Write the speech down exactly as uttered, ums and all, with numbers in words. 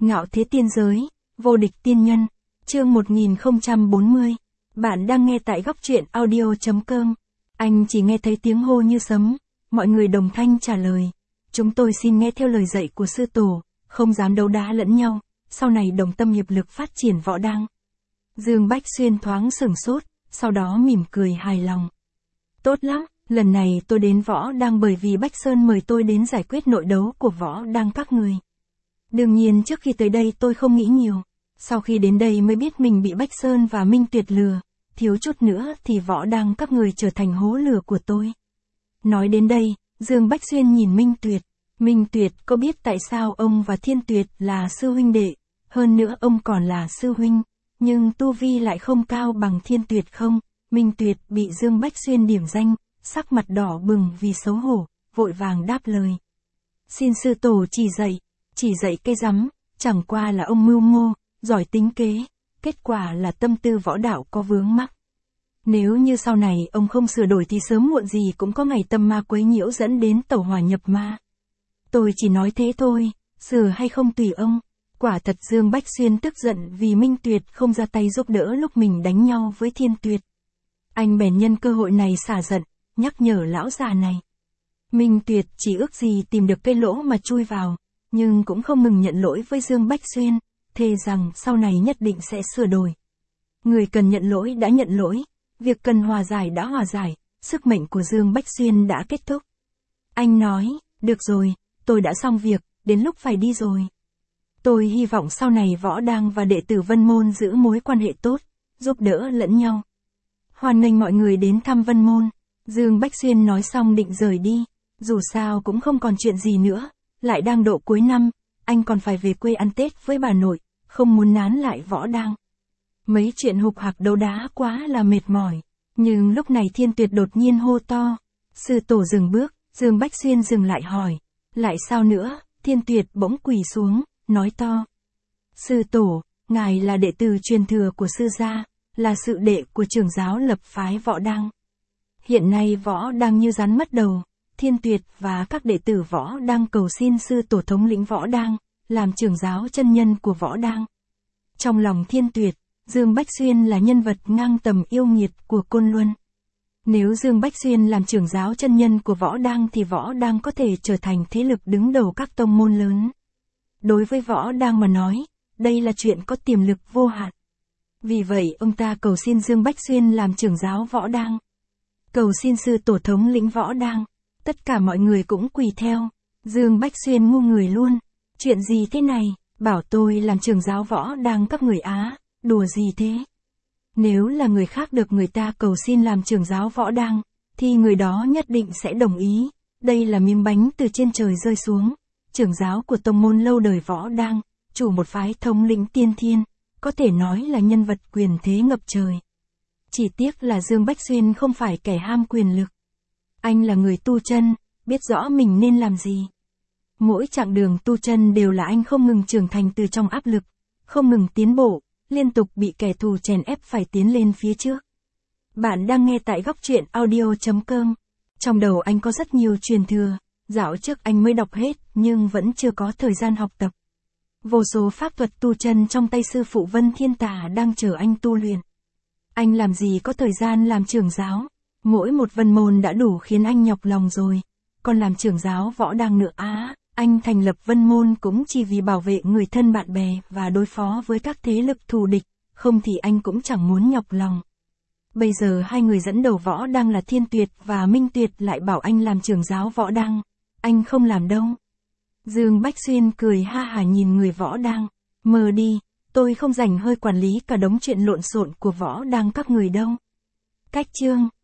Ngạo thế tiên giới, vô địch tiên nhân, chương một nghìn không trăm bốn mươi. Bạn đang nghe tại góc truyện audio.com. Anh chỉ nghe thấy tiếng hô như sấm, mọi người đồng thanh trả lời. Chúng tôi xin nghe theo lời dạy của sư tổ, không dám đấu đá lẫn nhau, sau này đồng tâm hiệp lực phát triển võ đang. Dương Bách Xuyên thoáng sửng sốt, sau đó mỉm cười hài lòng. Tốt lắm, lần này tôi đến võ đang bởi vì Bách Sơn mời tôi đến giải quyết nội đấu của võ đang các người. Đương nhiên trước khi tới đây tôi không nghĩ nhiều, sau khi đến đây mới biết mình bị Bách Sơn và Minh Tuyệt lừa, thiếu chút nữa thì võ đang các người trở thành hố lửa của tôi. Nói đến đây, Dương Bách Xuyên nhìn Minh Tuyệt. Minh Tuyệt có biết tại sao ông và Thiên Tuyệt là sư huynh đệ, hơn nữa ông còn là sư huynh, nhưng tu vi lại không cao bằng Thiên Tuyệt không? Minh Tuyệt bị Dương Bách Xuyên điểm danh, sắc mặt đỏ bừng vì xấu hổ, vội vàng đáp lời. Xin sư tổ chỉ dạy, chỉ dạy cái rắm, chẳng qua là ông mưu mô, giỏi tính kế, kết quả là tâm tư võ đạo có vướng mắc. Nếu như sau này ông không sửa đổi thì sớm muộn gì cũng có ngày tâm ma quấy nhiễu dẫn đến tẩu hỏa nhập ma. Tôi chỉ nói thế thôi, sửa hay không tùy ông. Quả thật Dương Bách Xuyên tức giận vì Minh Tuyệt không ra tay giúp đỡ lúc mình đánh nhau với Thiên Tuyệt. Anh bèn nhân cơ hội này xả giận, nhắc nhở lão già này. Minh Tuyệt chỉ ước gì tìm được cây lỗ mà chui vào, nhưng cũng không ngừng nhận lỗi với Dương Bách Xuyên, thề rằng sau này nhất định sẽ sửa đổi. Người cần nhận lỗi đã nhận lỗi, việc cần hòa giải đã hòa giải, sức mệnh của Dương Bách Xuyên đã kết thúc. Anh nói, được rồi, tôi đã xong việc, đến lúc phải đi rồi. Tôi hy vọng sau này võ đang và đệ tử Vân Môn giữ mối quan hệ tốt, giúp đỡ lẫn nhau. Hoan nghênh mọi người đến thăm Vân Môn. Dương Bách Xuyên nói xong định rời đi, dù sao cũng không còn chuyện gì nữa, lại đang độ cuối năm, anh còn phải về quê ăn Tết với bà nội, không muốn nán lại võ đang. Mấy chuyện hục hạc đấu đá quá là mệt mỏi, nhưng lúc này Thiên Tuyệt đột nhiên hô to. Sư tổ dừng bước, Dương Bách Xuyên dừng lại hỏi, lại sao nữa? Thiên Tuyệt bỗng quỳ xuống, nói to. Sư tổ, ngài là đệ tử truyền thừa của sư gia, là sự đệ của trưởng giáo lập phái võ đang. Hiện nay võ đang như rắn mất đầu, Thiên Tuyệt và các đệ tử võ đang cầu xin sư tổ thống lĩnh võ đang, làm trưởng giáo chân nhân của võ đang. Trong lòng Thiên Tuyệt, Dương Bách Xuyên là nhân vật ngang tầm yêu nghiệt của Côn Luân. Nếu Dương Bách Xuyên làm trưởng giáo chân nhân của võ đang thì võ đang có thể trở thành thế lực đứng đầu các tông môn lớn. Đối với võ đang mà nói, đây là chuyện có tiềm lực vô hạn. Vì vậy ông ta cầu xin Dương Bách Xuyên làm trưởng giáo võ đang. Cầu xin sư tổ thống lĩnh võ đang. Tất cả mọi người cũng quỳ theo. Dương Bách Xuyên ngu người luôn. Chuyện gì thế này, bảo tôi làm trưởng giáo võ đang các người Á, đùa gì thế? Nếu là người khác được người ta cầu xin làm trưởng giáo võ đang, thì người đó nhất định sẽ đồng ý. Đây là miếng bánh từ trên trời rơi xuống. Trưởng giáo của tông môn lâu đời võ đang, chủ một phái thống lĩnh tiên thiên, có thể nói là nhân vật quyền thế ngập trời. Chỉ tiếc là Dương Bách Xuyên không phải kẻ ham quyền lực. Anh là người tu chân, biết rõ mình nên làm gì. Mỗi chặng đường tu chân đều là anh không ngừng trưởng thành từ trong áp lực, không ngừng tiến bộ, liên tục bị kẻ thù chèn ép phải tiến lên phía trước. Bạn đang nghe tại góc truyện audio.com. Trong đầu anh có rất nhiều truyền thừa, dạo trước anh mới đọc hết nhưng vẫn chưa có thời gian học tập. Vô số pháp thuật tu chân trong tay sư phụ Vân Thiên Tà đang chờ anh tu luyện. Anh làm gì có thời gian làm trưởng giáo, mỗi một vân môn đã đủ khiến anh nhọc lòng rồi, còn làm trưởng giáo võ đang nữa á, anh thành lập vân môn cũng chỉ vì bảo vệ người thân bạn bè và đối phó với các thế lực thù địch, không thì anh cũng chẳng muốn nhọc lòng. Bây giờ hai người dẫn đầu võ đang là Thiên Tuyệt và Minh Tuyệt lại bảo anh làm trưởng giáo võ đang, anh không làm đâu. Dương Bách Xuyên cười ha hả nhìn người võ đang, mờ đi, tôi không rảnh hơi quản lý cả đống chuyện lộn xộn của võ đang các người đâu. Cách chương